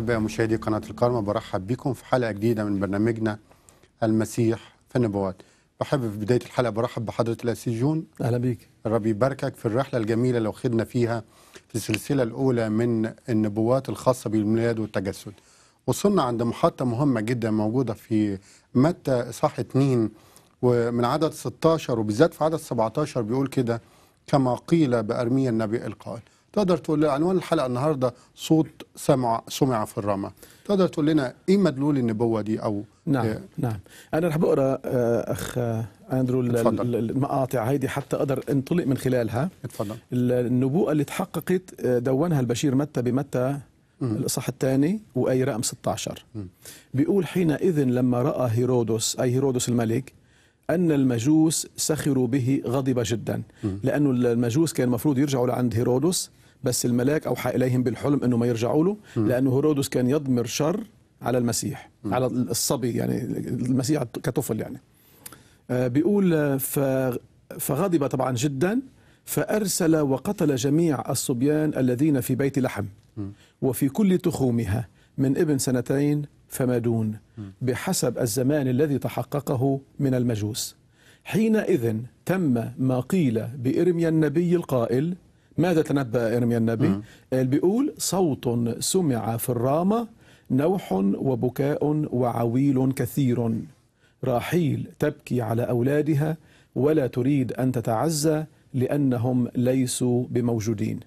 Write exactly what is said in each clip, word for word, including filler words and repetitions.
أحباء مشاهدي قناة الكرمة، برحب بكم في حلقة جديدة من برنامجنا المسيح في النبوات. بحب في بداية الحلقة برحب بحضرة الأسيس جون. أهلا بيك. الرب يباركك في الرحلة الجميلة اللي واخدنا فيها في السلسلة الأولى من النبوات الخاصة بالميلاد والتجسد. وصلنا عند محطة مهمة جدا موجودة في متى إصحاح اتنين ومن عدد ستاشر، وبالذات في عدد سبعتاشر بيقول كده: كما قيل بأرميا النبي القائل. تقدر تقول لنا عنوان الحلقة النهاردة صوت سمع سمع في الرمى. تقدر تقول لنا ايه مدلول النبوة دي؟ او نعم إيه؟ نعم انا رح بقرا اخ اندرو المقاطع هيدي حتى اقدر انطلق من خلالها. اتفضل. النبوءة اللي تحققت دونها البشير متى بمتى الاصحاح الثاني واي رقم ستاشر. م. بيقول: حينئذ لما راى هيرودس اي هيرودس الملك ان المجوس سخروا به غضب جدا. م. لانه المجوس كان المفروض يرجعوا لعند هيرودس، بس الملاك أوحى إليهم بالحلم أنه ما يرجعوا له، لأنه هيرودس كان يضمر شر على المسيح، م. على الصبي، يعني المسيح كطفل يعني. آه بيقول فغضب طبعا جدا، فأرسل وقتل جميع الصبيان الذين في بيت لحم م. وفي كل تخومها من ابن سنتين فما دون، بحسب الزمان الذي تحققه من المجوس. حينئذ تم ما قيل بإرميا النبي القائل. ماذا تنبأ إرميا النبي؟ م. بيقول: صوت سمع في الرامة، نوح وبكاء وعويل كثير، راحيل تبكي على أولادها ولا تريد أن تتعزى لأنهم ليسوا بموجودين.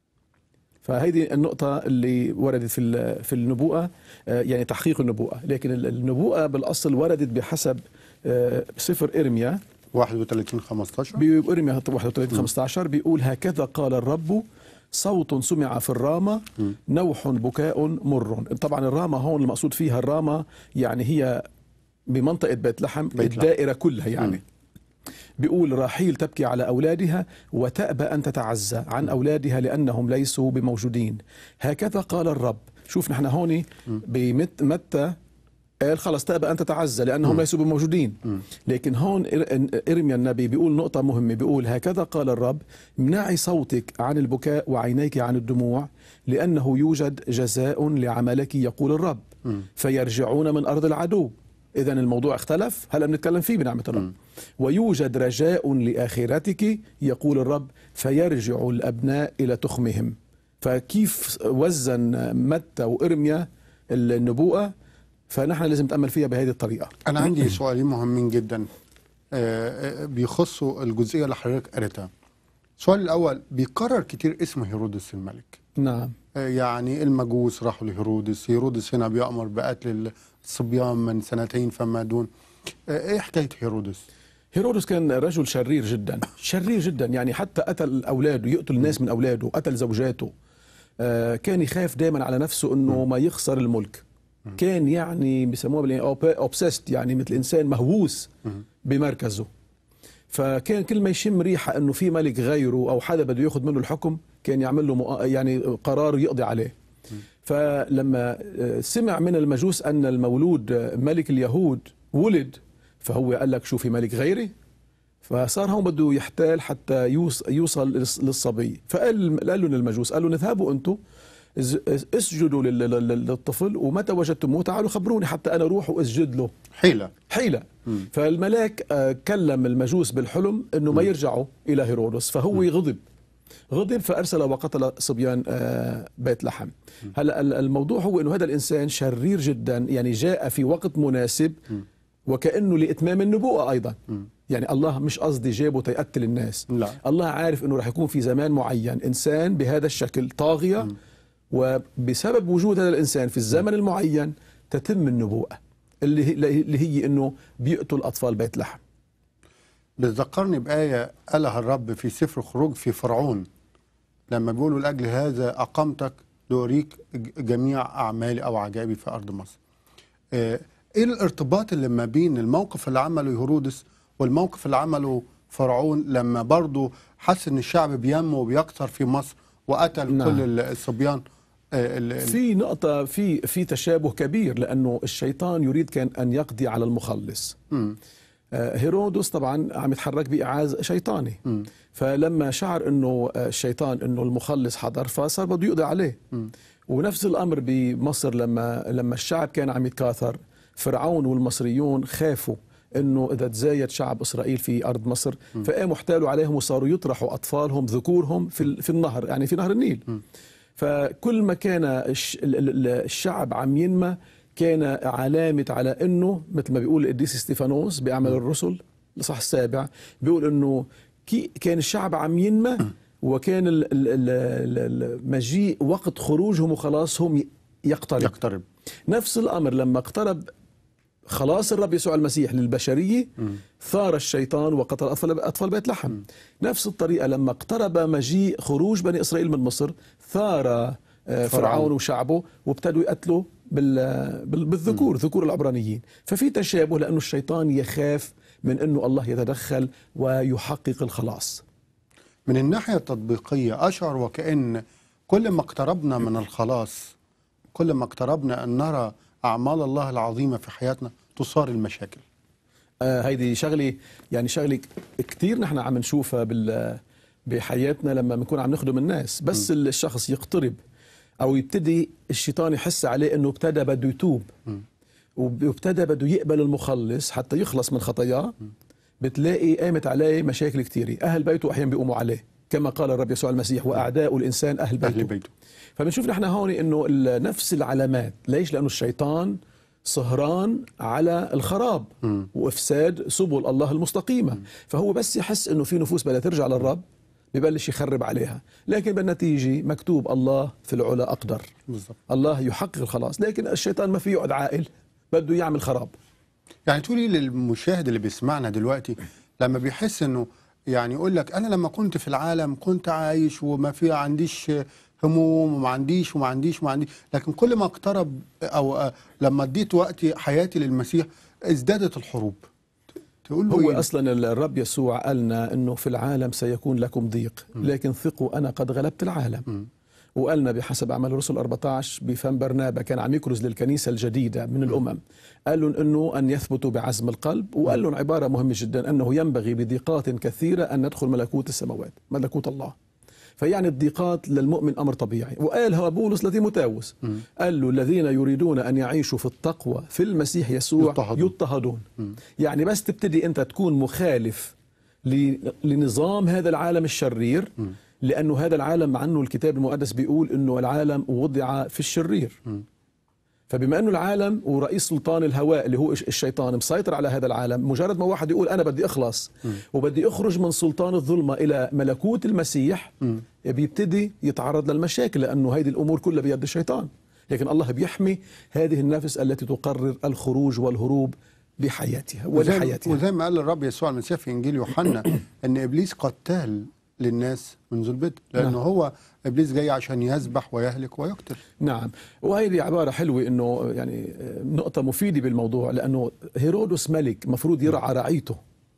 فهذه النقطة اللي وردت في في النبوءة، يعني تحقيق النبوءة. لكن النبوءة بالأصل وردت بحسب سفر إرميا واحد وثلاثين خمستاشر. بإرميا واحد وثلاثين خمستاشر بيقول: هكذا قال الرب، صوت سمع في الرامة، نوح بكاء مر. طبعا الرامة هون المقصود فيها الرامة يعني هي بمنطقة بيت لحم، بيت الدائرة لحم. كلها يعني. م. بيقول: راحيل تبكي على أولادها وتأبى أن تتعزى عن أولادها لأنهم ليسوا بموجودين. هكذا قال الرب. شوف نحن هون بمتى قال خلص تأبى أن تتعزى لأنهم م. ليسوا بموجودين. م. لكن هون إرميا النبي بيقول نقطة مهمة، بيقول: هكذا قال الرب، امنعي صوتك عن البكاء وعينيك عن الدموع، لأنه يوجد جزاء لعملك يقول الرب. م. فيرجعون من أرض العدو. إذن الموضوع اختلف، هلأ بنتكلم فيه بنعمة الرب. م. ويوجد رجاء لآخرتك يقول الرب، فيرجع الأبناء إلى تخمهم. فكيف وزن متى وإرميا النبوءة؟ فنحن لازم نتأمل فيها بهذه الطريقة. أنا عندي سؤالين مهمين جدا بيخصوا الجزئية اللي حضرتك قريتها. السؤال الأول: بيكرر كتير اسم هيرودس الملك. نعم. يعني المجوس راحوا لهيرودس، هيرودس هنا بيأمر بقتل الصبيان من سنتين فما دون. إيه حكاية هيرودس؟ هيرودس كان رجل شرير جدا، شرير جدا، يعني حتى قتل أولاده، يقتل الناس من أولاده، قتل زوجاته. كان يخاف دائما على نفسه أنه ما يخسر الملك. كان يعني بيسموها اوبسيست، يعني مثل انسان مهووس بمركزه. فكان كل ما يشم ريحه انه في ملك غيره او حدا بده ياخذ منه الحكم كان يعمل له يعني قرار يقضي عليه. فلما سمع من المجوس ان المولود ملك اليهود ولد، فهو قال لك: شو في ملك غيري؟ فصار هون بده يحتال حتى يوصل للصبي. فقال قال لهم المجوس، قالوا: نذهبوا انتم اسجدوا للطفل، ومتى وجدتموه تعالوا خبروني حتى أنا أروح وأسجد له. حيلة حيلة. مم. فالملاك كلم المجوس بالحلم أنه ما يرجعوا إلى هيرودس، فهو مم. غضب غضب فأرسل وقتل صبيان بيت لحم. هلا الموضوع هو أنه هذا الإنسان شرير جدا، يعني جاء في وقت مناسب مم. وكأنه لإتمام النبوءة أيضا. مم. يعني الله مش قصدي جابه تيقتل الناس. لا. الله عارف أنه رح يكون في زمان معين إنسان بهذا الشكل طاغية، مم. وبسبب وجود هذا الإنسان في الزمن المعين تتم النبوءة اللي اللي هي إنه بيقتل أطفال بيت لحم. بتذكرني بآية قالها الرب في سفر خروج في فرعون لما بيقولوا: لأجل هذا أقمتك لأريك جميع أعمالي أو عجائبي في أرض مصر. إيه الارتباط اللي ما بين الموقف اللي عمله هيرودس والموقف اللي عمله فرعون لما برضه حس إن الشعب بينمو وبيكثر في مصر وقتل نعم. كل الصبيان؟ في نقطة في في تشابه كبير، لأنه الشيطان يريد كان أن يقضي على المخلص. م. هيرودس طبعا عم يتحرك بإعاز شيطاني. م. فلما شعر أنه الشيطان أنه المخلص حضر فصار بده يقضي عليه. م. ونفس الامر بمصر لما لما الشعب كان عم يتكاثر، فرعون والمصريون خافوا انه اذا تزايد شعب اسرائيل في ارض مصر فقاموا احتالوا عليهم وصاروا يطرحوا اطفالهم ذكورهم في في النهر، يعني في نهر النيل. فكل ما كان الشعب عم ينمى كان علامة على انه مثل ما بيقول القديس استيفانوس بأعمال الرسل الإصحاح السابع، بيقول انه كان الشعب عم ينمى وكان المجيء وقت خروجهم وخلاصهم يقترب. يقترب. نفس الأمر لما اقترب خلاص الرب يسوع المسيح للبشرية م. ثار الشيطان وقتل أطفال, أطفال بيت لحم. م. نفس الطريقة لما اقترب مجيء خروج بني إسرائيل من مصر ثار فرعون وشعبه وابتدوا يقتلوا بالذكور، م. ذكور العبرانيين. ففي تشابه لأنه الشيطان يخاف من أنه الله يتدخل ويحقق الخلاص. من الناحية التطبيقية أشعر وكأن كل ما اقتربنا من الخلاص كل ما اقتربنا أن نرى أعمال الله العظيمة في حياتنا تصار المشاكل. آه هيدي شغلة يعني شغلة كتير نحن عم نشوفها بال بحياتنا لما بنكون عم نخدم الناس. بس م. الشخص يقترب أو يبتدي الشيطان يحس عليه أنه ابتدى بده يتوب م. وابتدى بده يقبل المخلص حتى يخلص من خطاياه، بتلاقي قامت عليه مشاكل كتيرة. أهل بيته أحيانا بيقوموا عليه كما قال الرب يسوع المسيح وأعداء الإنسان أهل بيته, أهل بيته. فبنشوف نحن هون أنه نفس العلامات. ليش؟ لأنه الشيطان سهران على الخراب م. وإفساد سبل الله المستقيمة. م. فهو بس يحس أنه في نفوس بدها ترجع للرب ببلش يخرب عليها، لكن بالنتيجة مكتوب الله في العلا أقدر. بالضبط. الله يحقق الخلاص، لكن الشيطان ما فيه يقعد عاقل، بده يعمل خراب. يعني تقولي للمشاهد اللي بيسمعنا دلوقتي لما بيحس أنه يعني يقول لك أنا لما كنت في العالم كنت عايش وما في عنديش هموم وما عنديش وما عنديش وما عنديش، لكن كل ما اقترب أو لما اديت وقتي حياتي للمسيح ازدادت الحروب. تقول له هو إيه؟ أصلا الرب يسوع قالنا أنه في العالم سيكون لكم ضيق لكن ثقوا أنا قد غلبت العالم. م. وقالنا بحسب أعمال الرسل أربعة عشر بفم برنابا كان عم يكرز للكنيسة الجديدة من الأمم، قال لهم أنه أن يثبتوا بعزم القلب، وقال لهم عبارة مهمة جدا أنه ينبغي بضيقات كثيرة أن ندخل ملكوت السماوات، ملكوت الله. فيعني الضيقات للمؤمن أمر طبيعي. وقال هو بولس لتيموثاوس قال له الذين يريدون أن يعيشوا في التقوى في المسيح يسوع يضطهدون, يضطهدون. يعني بس تبتدي أنت تكون مخالف لنظام هذا العالم الشرير، م. لأنه هذا العالم عنه الكتاب المقدس بيقول أنه العالم وضع في الشرير. م. فبما أنه العالم ورئيس سلطان الهواء اللي هو الشيطان مسيطر على هذا العالم، مجرد ما واحد يقول أنا بدي أخلص م. وبدي أخرج من سلطان الظلمة إلى ملكوت المسيح، م. بيبتدي يتعرض للمشاكل، لأنه هذه الأمور كلها بيد الشيطان. لكن الله بيحمي هذه النفس التي تقرر الخروج والهروب لحياتها ولحياتها. وزي ما قال الرب يسوع المسيح في إنجيل يوحنا أن إبليس قتال للناس منذ البدء، لأنه نعم. هو إبليس جاي عشان يذبح ويهلك ويقتل. نعم. وهذه عبارة حلوة إنه يعني نقطة مفيدة بالموضوع، لأنه هيرودس ملك مفروض يرعى رعيته،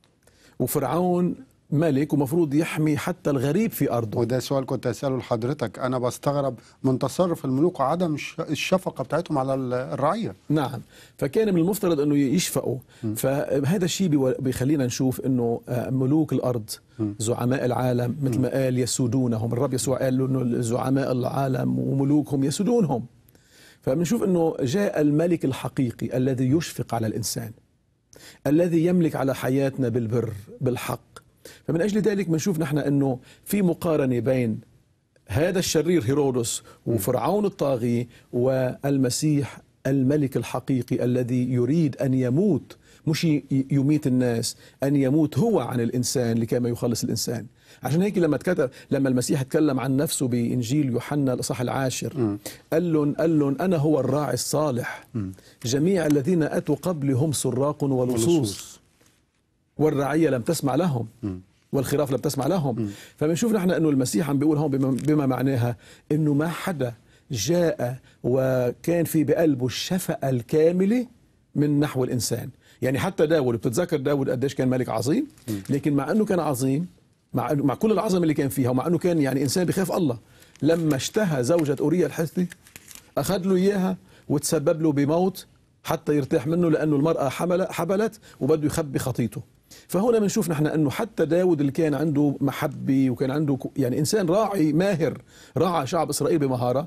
وفرعون ملك ومفروض يحمي حتى الغريب في أرضه. وده سؤال كنت أسأله لحضرتك، أنا بستغرب من تصرف الملوك وعدم الشفقة بتاعتهم على الرعية. نعم. فكان من المفترض أنه يشفقوا. م. فهذا الشيء بيخلينا نشوف أنه ملوك الأرض م. زعماء العالم مثل ما قال يسودونهم. الرب يسوع قال له أنه زعماء العالم وملوكهم يسودونهم. فبنشوف أنه جاء الملك الحقيقي الذي يشفق على الإنسان، الذي يملك على حياتنا بالبر بالحق. فمن أجل ذلك بنشوف نحن أنه في مقارنة بين هذا الشرير هيرودس وفرعون الطاغي والمسيح الملك الحقيقي الذي يريد أن يموت، مش يميت الناس، أن يموت هو عن الإنسان لكي ما يخلص الإنسان. عشان هيك لما تكتب لما المسيح تكلم عن نفسه بإنجيل يوحنا الإصحاح العاشر قال لهم قال لهم أنا هو الراعي الصالح، جميع الذين أتوا قبلي هم سراق ولصوص والرعية لم تسمع لهم والخراف لم تسمع لهم. فبنشوف نحن أنه المسيح عم بيقول هون بما, بما معناها أنه ما حدا جاء وكان في بقلبه الشفقة الكاملة من نحو الإنسان. يعني حتى داود، بتتذكر داود قديش كان ملك عظيم، لكن مع أنه كان عظيم مع, مع كل العظمة اللي كان فيها ومع أنه كان يعني إنسان بخاف الله، لما اشتهى زوجة أوريا الحثي أخذ له إياها وتسبب له بموت حتى يرتاح منه، لأنه المرأة حمل حبلت وبده يخبي خطيته. فهنا بنشوف نحن أنه حتى داود اللي كان عنده محبة وكان عنده يعني إنسان راعي ماهر راعى شعب إسرائيل بمهارة،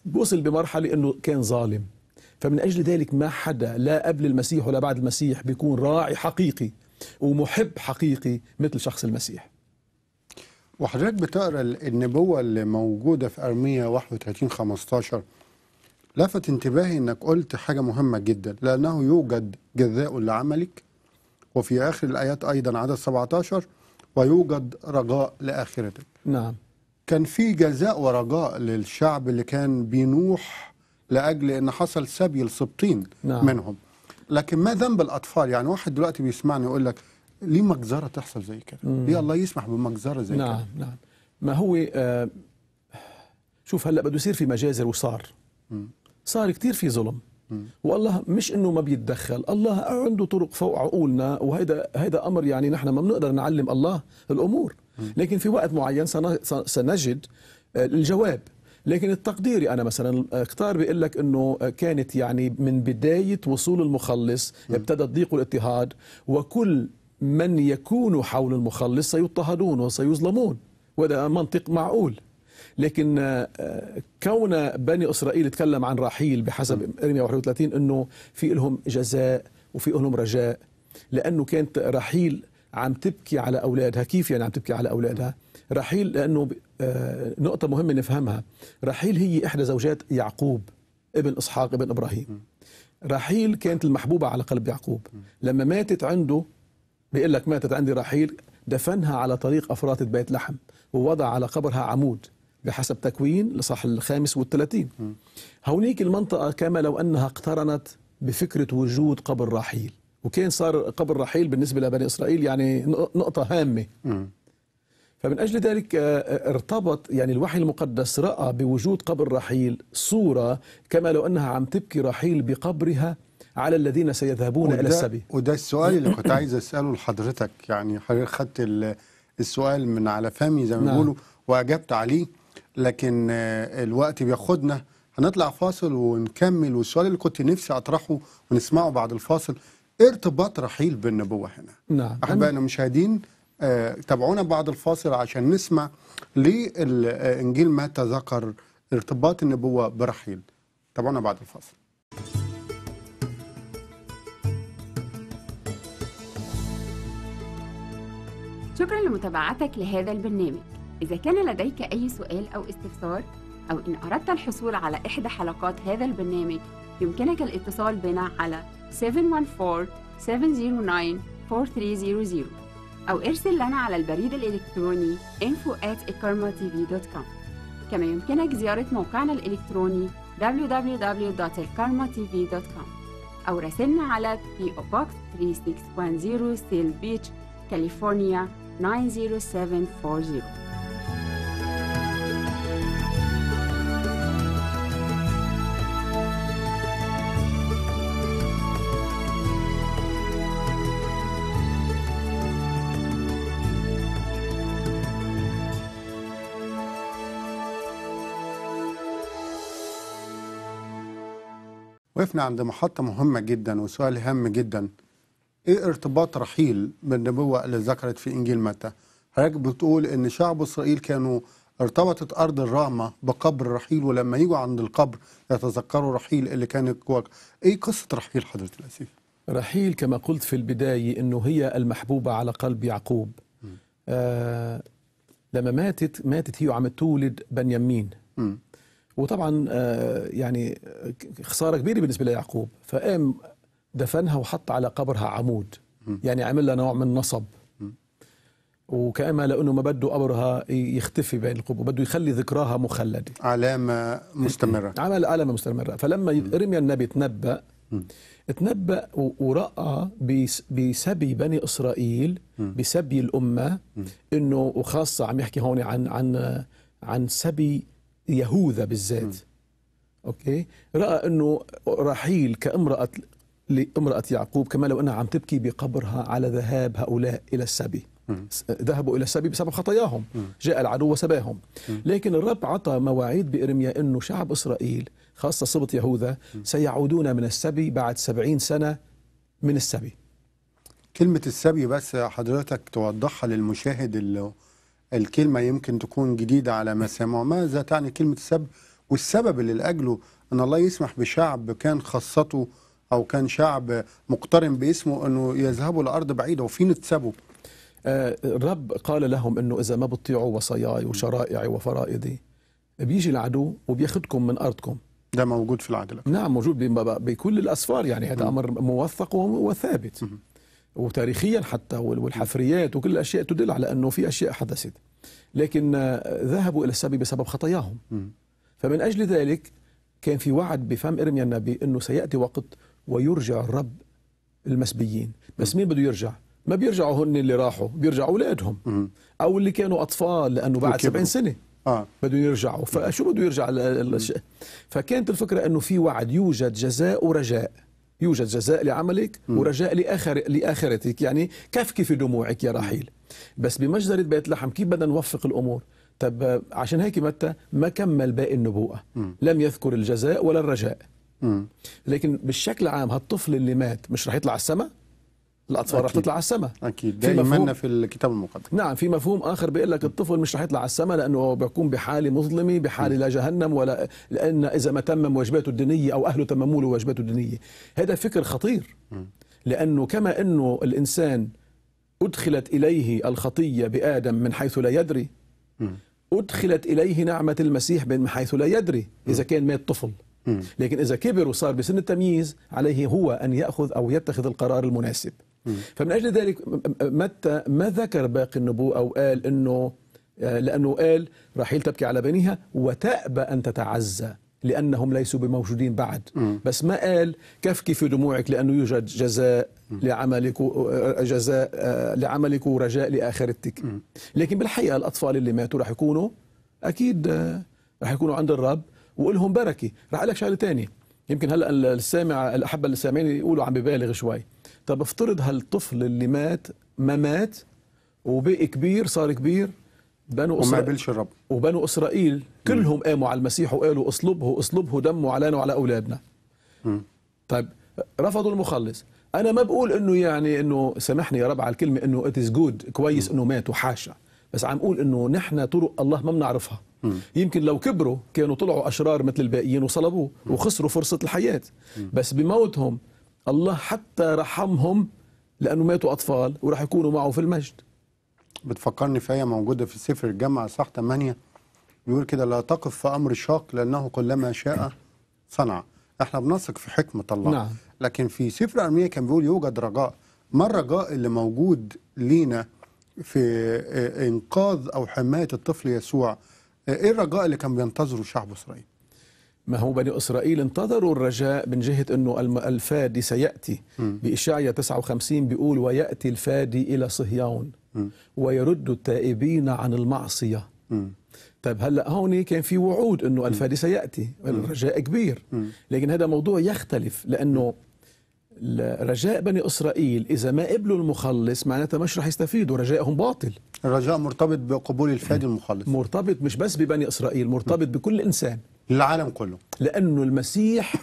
وصل بمرحلة أنه كان ظالم. فمن أجل ذلك ما حدا لا قبل المسيح ولا بعد المسيح بيكون راعي حقيقي ومحب حقيقي مثل شخص المسيح. وحضرتك بتقرأ النبوة اللي موجودة في أرمية واحد وثلاثين خمستاشر، لفت انتباهي انك قلت حاجة مهمة جدا، لأنه يوجد جزاء لعملك، وفي آخر الآيات أيضا عدد سبعتاشر ويوجد رجاء لآخرتك. نعم. كان في جزاء ورجاء للشعب اللي كان بينوح لأجل أن حصل سبي السبطين نعم. منهم، لكن ما ذنب الأطفال؟ يعني واحد دلوقتي بيسمعني يقول لك ليه مجزرة تحصل زي كده؟ ليه الله يسمح بمجزرة زي نعم. كده؟ نعم نعم. ما هو آه شوف هلأ بده يصير في مجازر، وصار مم. صار كتير في ظلم. مم. والله مش انه ما بيتدخل، الله عنده طرق فوق عقولنا، وهذا هذا امر يعني نحن ما بنقدر نعلم الله الامور، لكن في وقت معين سنجد الجواب. لكن التقديري انا مثلا كتار بيقول لك انه كانت يعني من بدايه وصول المخلص ابتدى الضيق والاضطهاد، وكل من يكون حول المخلص سيضطهدون وسيظلمون، وهذا منطق معقول. لكن كون بني إسرائيل تكلم عن رحيل بحسب إرميا واحد وثلاثين أنه في لهم جزاء وفي لهم رجاء، لأنه كانت رحيل عم تبكي على أولادها. كيف يعني عم تبكي على أولادها؟ رحيل لأنه نقطة مهمة نفهمها، رحيل هي إحدى زوجات يعقوب ابن إسحاق ابن إبراهيم. رحيل كانت المحبوبة على قلب يعقوب. لما ماتت عنده بيقول لك ماتت عندي رحيل، دفنها على طريق أفراط بيت لحم ووضع على قبرها عمود بحسب تكوين لصح الخامس والثلاثين. هونيك المنطقة كما لو أنها اقترنت بفكرة وجود قبر رحيل، وكان صار قبر رحيل بالنسبة لبني إسرائيل يعني نقطة هامة. فمن أجل ذلك ارتبط يعني الوحي المقدس رأى بوجود قبر رحيل صورة كما لو أنها عم تبكي رحيل بقبرها على الذين سيذهبون إلى السبي. وده السؤال اللي كنت عايز أسأله لحضرتك، يعني حضرتك خدت السؤال من على فمي زي ما بيقولوا وأجبت عليه، لكن الوقت بياخدنا. هنطلع فاصل ونكمل، والسؤال اللي كنت نفسي أطرحه ونسمعه بعد الفاصل، إيه ارتباط رحيل بالنبوة هنا؟ نعم. أحبائنا المشاهدين آه، تابعونا بعد الفاصل عشان نسمع ليه الإنجيل متى ذكر ارتباط النبوة برحيل. تابعونا بعد الفاصل. شكرا لمتابعتك لهذا البرنامج. إذا كان لديك أي سؤال أو استفسار، أو إن أردت الحصول على إحدى حلقات هذا البرنامج، يمكنك الاتصال بنا على سبعة واحد أربعة سبعة صفر تسعة أربعة ثلاثة صفر صفر أو ارسل لنا على البريد الإلكتروني info at ikarma t v dot com. كما يمكنك زيارة موقعنا الإلكتروني w w w dot ikarma t v dot com أو راسلنا على P O Box ثلاثة ستة واحد صفر Seal Beach, كاليفورنيا تسعة صفر سبعة أربعة صفر. وقفنا عند محطة مهمة جدا وسؤال هام جدا، ايه ارتباط رحيل بالنبوة اللي ذكرت في انجيل متى؟ حضرتك بتقول ان شعب اسرائيل كانوا ارتبطت ارض الرامة بقبر رحيل، ولما يجوا عند القبر يتذكروا رحيل اللي كانت جوا. ايه قصة رحيل حضرة الأسيس؟ رحيل كما قلت في البداية انه هي المحبوبة على قلب يعقوب. آه لما ماتت ماتت هي وعم تولد بنيامين. م. وطبعا آه يعني خسارة كبيرة بالنسبة ليعقوب، فقام دفنها وحط على قبرها عمود، م. يعني عمل لها نوع من نصب، م. وكأما لأنه ما بده قبرها يختفي بين القبور، بده يخلي ذكراها مخلدة، علامة مستمرة. عمل علامة مستمرة. فلما إرميا النبي تنبأ م. تنبأ ورأى بسبي بني إسرائيل، م. بسبي الأمة، م. إنه وخاصة عم يحكي هون عن عن عن سبي يهوذا بالذات. م. أوكي، رأى إنه رحيل كامرأة لامرأة يعقوب كما لو أنها عم تبكي بقبرها على ذهاب هؤلاء إلى السبي. م. ذهبوا إلى السبي بسبب خطاياهم، م. جاء العدو وسباهم. م. لكن الرب عطى مواعيد بإرميا إنه شعب إسرائيل خاصة سبط يهوذا م. سيعودون من السبي بعد سبعين سنة من السبي. كلمة السبي بس حضرتك توضحها للمشاهد اللي الكلمة يمكن تكون جديدة على مسامعه، ماذا تعني كلمة السبي والسبب اللي لأجله أن الله يسمح بشعب كان خاصته أو كان شعب مقترن باسمه أنه يذهبوا لأرض بعيدة وفي نتسبوا. آه الرب قال لهم أنه إذا ما بتطيعوا وصاياي وشرائعي وفرائضي بيجي العدو وبياخدكم من أرضكم. ده موجود في العهد القديم. نعم موجود بكل الأسفار، يعني هذا أمر موثق وثابت وتاريخيا حتى، والحفريات وكل الأشياء تدل على أنه في أشياء حدثت، لكن ذهبوا إلى السبي بسبب خطاياهم. فمن أجل ذلك كان في وعد بفم إرميا النبي أنه سيأتي وقت ويرجع الرب المسبيين. بس مين بده يرجع؟ ما بيرجعوا هن اللي راحوا، بيرجعوا أولادهم أو اللي كانوا أطفال، لأنه بعد سبعين سنة آه. بدهم يرجعوا. فشو بده يرجع؟ فكانت الفكرة أنه في وعد، يوجد جزاء ورجاء، يوجد جزاء لعملك ورجاء لآخر لآخرتك، يعني كفكي في دموعك يا رحيل. بس بمجزرة بيت لحم كيف بدنا نوفق الأمور؟ طب عشان هيك متى ما كمل باقي النبوءة، لم يذكر الجزاء ولا الرجاء. لكن بالشكل عام هالطفل اللي مات مش رح يطلع على السماء؟ الأطفال رح تطلع على السماء أكيد، ده إيماننا في الكتاب المقدس. نعم، في مفهوم آخر بيقول لك الطفل مش رح يطلع على السماء لأنه بيكون بحالة مظلمة، بحالة لا جهنم ولا، لأن إذا ما تمم واجباته الدينية أو أهله تمموا له واجباته الدينية. هذا فكر خطير، لأنه كما أنه الإنسان أدخلت إليه الخطية بآدم من حيث لا يدري، أدخلت إليه نعمة المسيح من حيث لا يدري إذا كان مات طفل. لكن إذا كبر وصار بسن التمييز عليه هو أن يأخذ أو يتخذ القرار المناسب. فمن أجل ذلك متى ما ذكر باقي النبوءة أو قال أنه، لأنه قال رحيل تبكي على بنيها وتأبى أن تتعزى لأنهم ليسوا بموجودين بعد. بس ما قال كفكي في دموعك لأنه يوجد جزاء لعملك، جزاء لعملك ورجاء لآخرتك. لكن بالحقيقة الأطفال اللي ماتوا رح يكونوا أكيد رح يكونوا عند الرب وإلهم بركة. رح أقول لك شغلة تانية، يمكن هلا السامع الأحبة السامعين يقولوا عم ببالغ شوي. طب افترض هالطفل اللي مات ما مات وبقي كبير، صار كبير، بنو وما قبلش الرب، وبنو إسرائيل كلهم قاموا على المسيح وقالوا اصلبه اصلبه دمه علينا وعلى أولادنا. م. طيب رفضوا المخلص. أنا ما بقول إنه يعني إنه سامحني يا رب على الكلمة إنه it is good كويس إنه مات وحاشا، بس عم أقول إنه نحن طرق الله ما بنعرفها. م. يمكن لو كبروا كانوا طلعوا أشرار مثل الباقيين وصلبوه وخسروا فرصة الحياة. م. بس بموتهم الله حتى رحمهم لأنه ماتوا أطفال وراح يكونوا معه في المجد. بتفكرني في آية موجودة في سفر الجامعة صح ثمانية، بيقول كده لا تقف في أمر شاق لأنه كلما شاء صنع. احنا بنثق في حكمة الله. نعم. لكن في سفر أرميا كان بيقول يوجد رجاء. ما الرجاء اللي موجود لينا في إنقاذ أو حماية الطفل يسوع؟ إيه الرجاء اللي كان بينتظره شعب إسرائيل؟ ما هو بني إسرائيل انتظروا الرجاء من جهة أنه الفادي سيأتي. بإشعياء تسعة وخمسين بيقول ويأتي الفادي إلى صهيون ويرد التائبين عن المعصية. م. طيب هلأ هون كان في وعود أنه الفادي سيأتي، الرجاء كبير. م. لكن هذا موضوع يختلف، لأنه رجاء بني إسرائيل إذا ما قبلوا المخلص معناتها مش رح يستفيدوا، رجائهم باطل. الرجاء مرتبط بقبول الفادي المخلص، مرتبط مش بس ببني إسرائيل، مرتبط م. بكل إنسان، العالم كله، لأنه المسيح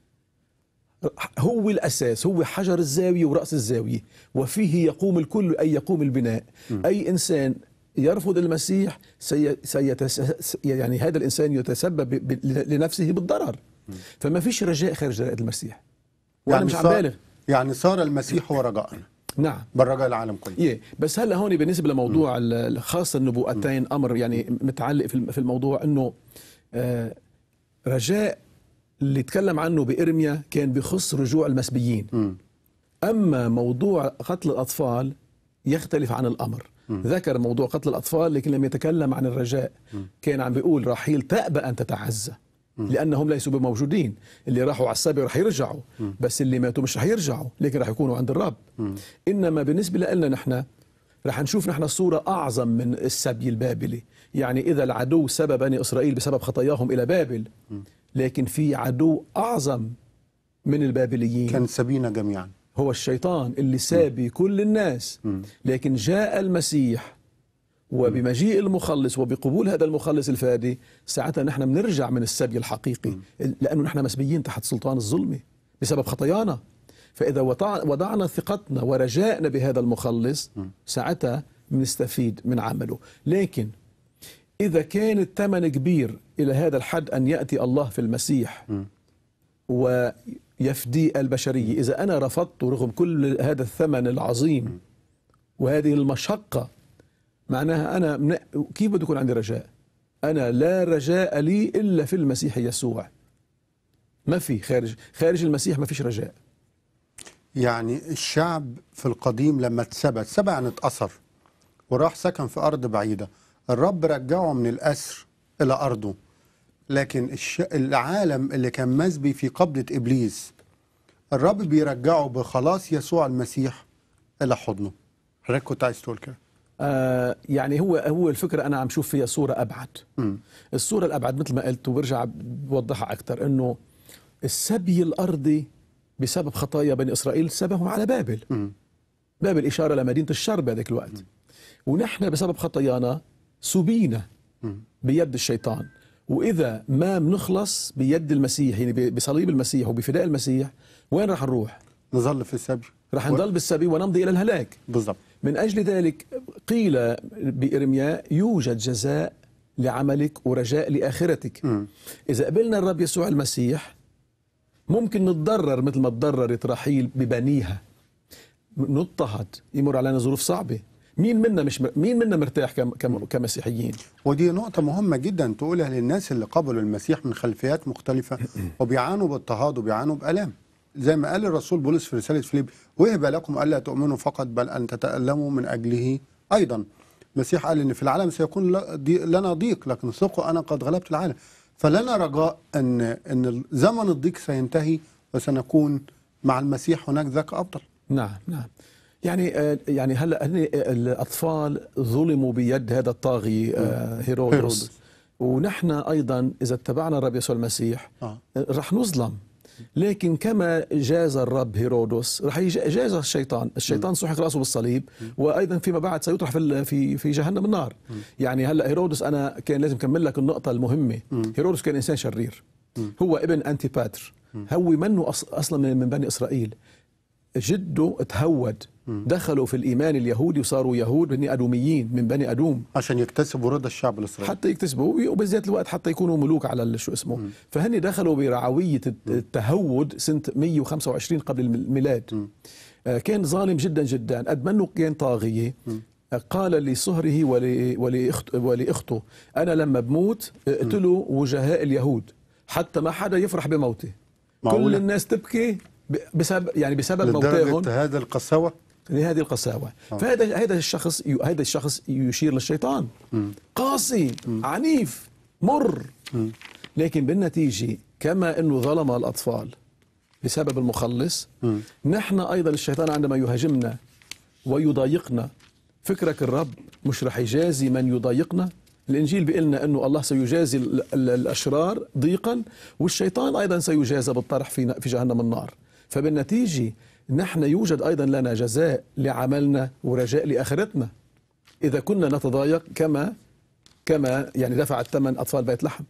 هو الأساس، هو حجر الزاوية ورأس الزاوية، وفيه يقوم الكل أي يقوم البناء. م. أي إنسان يرفض المسيح سي... سيتس... يعني هذا الإنسان يتسبب ب... لنفسه بالضرر. م. فما فيش رجاء خارج رجاء المسيح. وأنا يعني مش عم بالغ، يعني صار المسيح هو رجاءنا. نعم، بالرجاء العالم كله. يه. بس هلا هون بالنسبة لموضوع خاصة النبوءتين م. أمر يعني متعلق في الموضوع إنه آه رجاء اللي تكلم عنه بإرميا كان بخص رجوع المسبيين. م. أما موضوع قتل الأطفال يختلف عن الأمر. م. ذكر موضوع قتل الأطفال لكن لم يتكلم عن الرجاء. م. كان عم بيقول رحيل تأبى أن تتعزى م. لأنهم ليسوا بموجودين. اللي راحوا على السبي رح يرجعوا، م. بس اللي ماتوا مش رح يرجعوا، لكن رح يكونوا عند الرب. م. إنما بالنسبة لنا نحن رح نشوف نحن الصورة أعظم من السبي البابلي. يعني إذا العدو سبب بني إسرائيل بسبب خطاياهم إلى بابل، م. لكن في عدو أعظم من البابليين كان سبينا جميعا، هو الشيطان اللي سابي م. كل الناس. م. لكن جاء المسيح وبمجيء المخلص وبقبول هذا المخلص الفادي ساعتها نحن بنرجع من السبي الحقيقي. م. لأنه نحن مسبيين تحت سلطان الظلم بسبب خطايانا. فإذا وضعنا ثقتنا ورجائنا بهذا المخلص م. ساعتها بنستفيد من عمله. لكن إذا كان الثمن كبير إلى هذا الحد أن يأتي الله في المسيح م. ويفدي البشرية، إذا أنا رفضت رغم كل هذا الثمن العظيم وهذه المشقة، معناها أنا من... كيف بده يكون عندي رجاء؟ أنا لا رجاء لي إلا في المسيح يسوع. ما في خارج خارج المسيح ما فيش رجاء. يعني الشعب في القديم لما اتسبى اتسبى يعني اتأثر وراح سكن في أرض بعيدة، الرب رجعه من الأسر إلى أرضه، لكن الش... العالم اللي كان مسبي في قبضة إبليس الرب بيرجعه بخلاص يسوع المسيح إلى حضنه. حضرتك كنت عايز تقول كده؟ آه يعني هو هو الفكرة أنا عم شوف فيها صورة أبعد. م. الصورة الأبعد مثل ما قلت وبرجع بوضحها أكثر، إنه السبي الأرضي بسبب خطايا بني إسرائيل سبهم على بابل. م. بابل إشارة لمدينة الشر بهذاك الوقت. م. ونحن بسبب خطايانا سبينا م. بيد الشيطان، وإذا ما بنخلص بيد المسيح، يعني بصليب المسيح وبفداء المسيح، وين راح نروح؟ نظل في السبي، راح نضل بالسبي ونمضي إلى الهلاك. بالضبط. من أجل ذلك قيل بإرمياء يوجد جزاء لعملك ورجاء لآخرتك. م. إذا قبلنا الرب يسوع المسيح ممكن نتضرر مثل ما تضررت رحيل ببنيها، نضطهد، يمر علينا ظروف صعبة. مين منا مش م... مين منا مرتاح كم... كم... كمسيحيين؟ ودي نقطة مهمة جدا تقولها للناس اللي قبلوا المسيح من خلفيات مختلفة وبيعانوا باضطهاد وبيعانوا بآلام. زي ما قال الرسول بولس في رسالة فيليب: وهب لكم ألا تؤمنوا فقط بل أن تتألموا من أجله أيضا. المسيح قال إن في العالم سيكون لنا ضيق لكن ثقوا أنا قد غلبت العالم. فلنا رجاء أن أن زمن الضيق سينتهي وسنكون مع المسيح هناك ذاك أفضل. نعم نعم. يعني يعني هلا الأطفال ظلموا بيد هذا الطاغي هيرودس, هيرودس. ونحن أيضا إذا اتبعنا الرب يسوع المسيح آه. رح نظلم، لكن كما جاز الرب هيرودس رح يجاز الشيطان. الشيطان سحق رأسه بالصليب وأيضا فيما بعد سيطرح في في في جهنم النار. م. يعني هلا هيرودس أنا كان لازم أكمل لك النقطة المهمة. م. هيرودس كان إنسان شرير. م. هو ابن أنتيباتر. هو منه أصلا من بني إسرائيل. جده تهود، دخلوا في الإيمان اليهودي وصاروا يهود بني أدوميين من بني أدوم عشان يكتسبوا رضا الشعب الإسرائيلي، حتى يكتسبوا وبالذات الوقت حتى يكونوا ملوك على شو اسمه. م. فهني دخلوا برعوية التهود سنة مئة وخمسة وعشرين قبل الميلاد. م. آه كان ظالم جدا جدا، قد منه كان طاغية. آه قال لصهره ولأخت ولأخته: أنا لما بموت اقتلوا وجهاء اليهود حتى ما حدا يفرح بموتي. معقولة؟ كل الناس تبكي بسبب يعني بسبب موتهم. هذا القساوة لهذه القساوة. آه. فهذا هذا الشخص هذا الشخص يشير للشيطان. م. قاسي، م. عنيف، مر. م. لكن بالنتيجة كما انه ظلم الاطفال بسبب المخلص، م. نحن ايضا الشيطان عندما يهاجمنا ويضايقنا، فكرك الرب مش رح يجازي من يضايقنا؟ الانجيل بيقول لنا انه الله سيجازي الاشرار ضيقا، والشيطان ايضا سيجازى بالطرح في في جهنم النار. فبالنتيجة نحن يوجد أيضا لنا جزاء لعملنا ورجاء لآخرتنا إذا كنا نتضايق كما كما يعني دفع الثمن أطفال بيت لحم.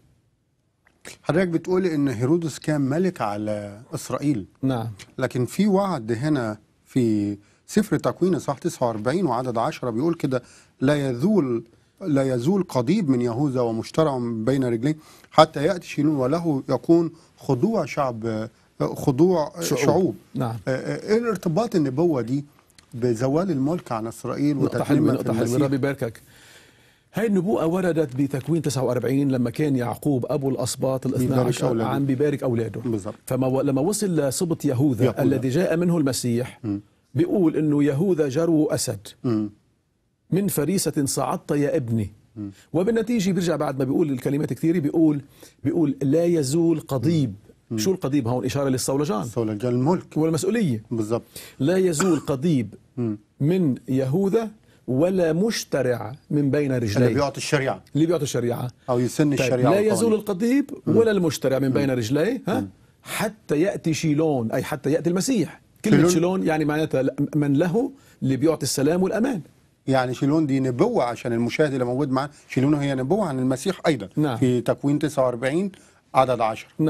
حضرتك بتقول إن هيرودس كان ملك على إسرائيل. نعم. لكن في وعد هنا في سفر تكوين إصحاح تسعة وأربعين وعدد عشرة بيقول كده: لا يزول لا يزول قضيب من يهوذا ومشترع بين رجليه حتى يأتي شيلون وله يكون خضوع شعب خضوع شعوب, شعوب. نعم. ايه الارتباط النبوة دي بزوال الملك عن اسرائيل وتتميم في المسيح؟ ربي يباركك. هاي النبوءة وردت بتكوين تسعة وأربعين لما كان يعقوب ابو الاسباط الاثنى عشر عم بيبارك اولاده. بالزبط. فما لما وصل لسبط يهوذا, يهوذا الذي جاء منه المسيح، م. بيقول انه يهوذا جرو اسد، م. من فريسة صعدت يا ابني. م. وبالنتيجة بيرجع بعد ما بيقول الكلمات كثيرة بيقول بيقول لا يزول قضيب. م. شو القضيب هون؟ إشارة للصولجان، الصولجان الملك والمسؤولية. بالضبط. لا يزول قضيب من يهوذا ولا مشترع من بين رجليه. اللي بيعطي الشريعة اللي بيعطي الشريعة أو يسن الشريعة. لا يزول القضيب ولا المشترع من بين رجليه ها حتى يأتي شيلون، أي حتى يأتي المسيح. كلمة شيلون يعني معناتها من له اللي بيعطي السلام والأمان. يعني شيلون دي نبوة عشان المشاهد اللي موجود معنا، شيلون هي نبوة عن المسيح أيضا. نعم. في تكوين تسعة وأربعين عدد عشر. نعم.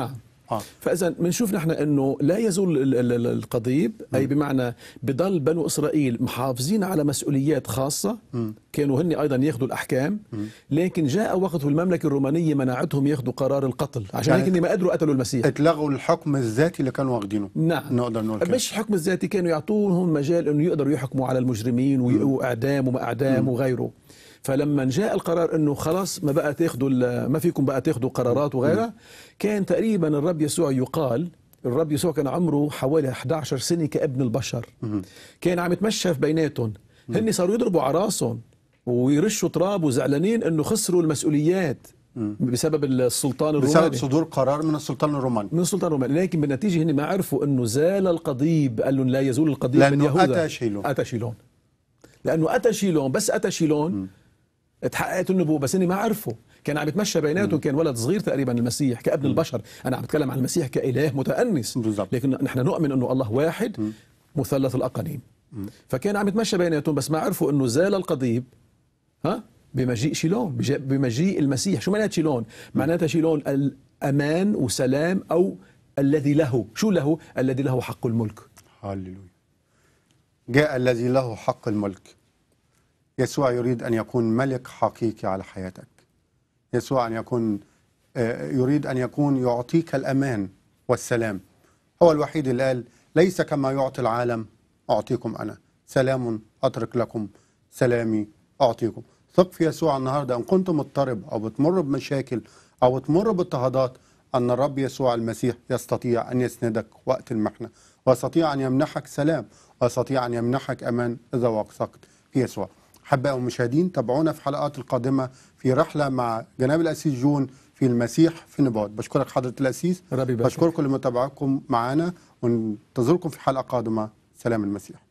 آه. فاذا بنشوف نحن انه لا يزول ال- ال- ال- القضيب، اي بمعنى بضل بنو اسرائيل محافظين على مسؤوليات خاصه، كانوا هن ايضا ياخذوا الاحكام، لكن جاء وقت والمملكه الرومانيه منعتهم ياخذوا قرار القتل، عشان يعني هيك هن ما قدروا قتلوا المسيح. اتلغوا الحكم الذاتي اللي كانوا واخدينه. نعم، نقدر نقول كده. مش الحكم الذاتي، كانوا يعطوهم مجال انه يقدروا يحكموا على المجرمين وي- واعدام وما اعدام وغيره. فلما جاء القرار انه خلاص ما بقى تاخذوا ال- ما فيكم بقى تاخذوا قرارات وغيرها، كان تقريبا الرب يسوع يقال الرب يسوع كان عمره حوالي أحد عشر سنه كابن البشر، كان عم يتمشى في بيناتهم، هن صاروا يضربوا على راسهم ويرشوا تراب وزعلانين انه خسروا المسؤوليات بسبب السلطان الروماني، بسبب صدور قرار من السلطان الروماني. من السلطان الروماني. لكن بالنتيجه هن ما عرفوا انه زال القضيب، قال لهم لا يزول القضيب من لأنه يهوذا. أتى شيلون. اتى شيلون، لانه اتى شيلون، بس اتى شيلون اتحققت النبوة، بس اني ما عرفوا. كان عم يتمشى بيناتهم، كان ولد صغير تقريبا المسيح كابن البشر، انا عم بتكلم عن المسيح كاله متأنس بالضبط. لكن نحن نؤمن انه الله واحد مثلث الاقانيم. فكان عم يتمشى بيناتهم، بس ما عرفوا انه زال القضيب ها بمجيء شيلون، بج- بمجيء المسيح. شو معناتها شيلون؟ معناتها شيلون الامان وسلام، او الذي له، شو له؟ الذي له حق الملك. هللويا. جاء الذي له حق الملك. يسوع يريد أن يكون ملك حقيقي على حياتك. يسوع أن يكون آه، يريد أن يكون يعطيك الأمان والسلام. هو الوحيد اللي قال ليس كما يعطي العالم أعطيكم أنا، سلام أترك لكم، سلامي أعطيكم. ثق في يسوع النهاردة. إن كنت مضطرب أو بتمر بمشاكل أو بتمر باضطهادات، أن الرب يسوع المسيح يستطيع أن يسندك وقت المحنة، ويستطيع أن يمنحك سلام، ويستطيع أن يمنحك أمان إذا وثقت في يسوع. أحبائي المشاهدين، تابعونا في الحلقات القادمة في رحلة مع جناب الأسيس جون في المسيح في نبات. بشكرك حضرة الأسيس، ربي يبارك. بشكركم لمتابعتكم معنا، وننتظركم في حلقة قادمة. سلام المسيح.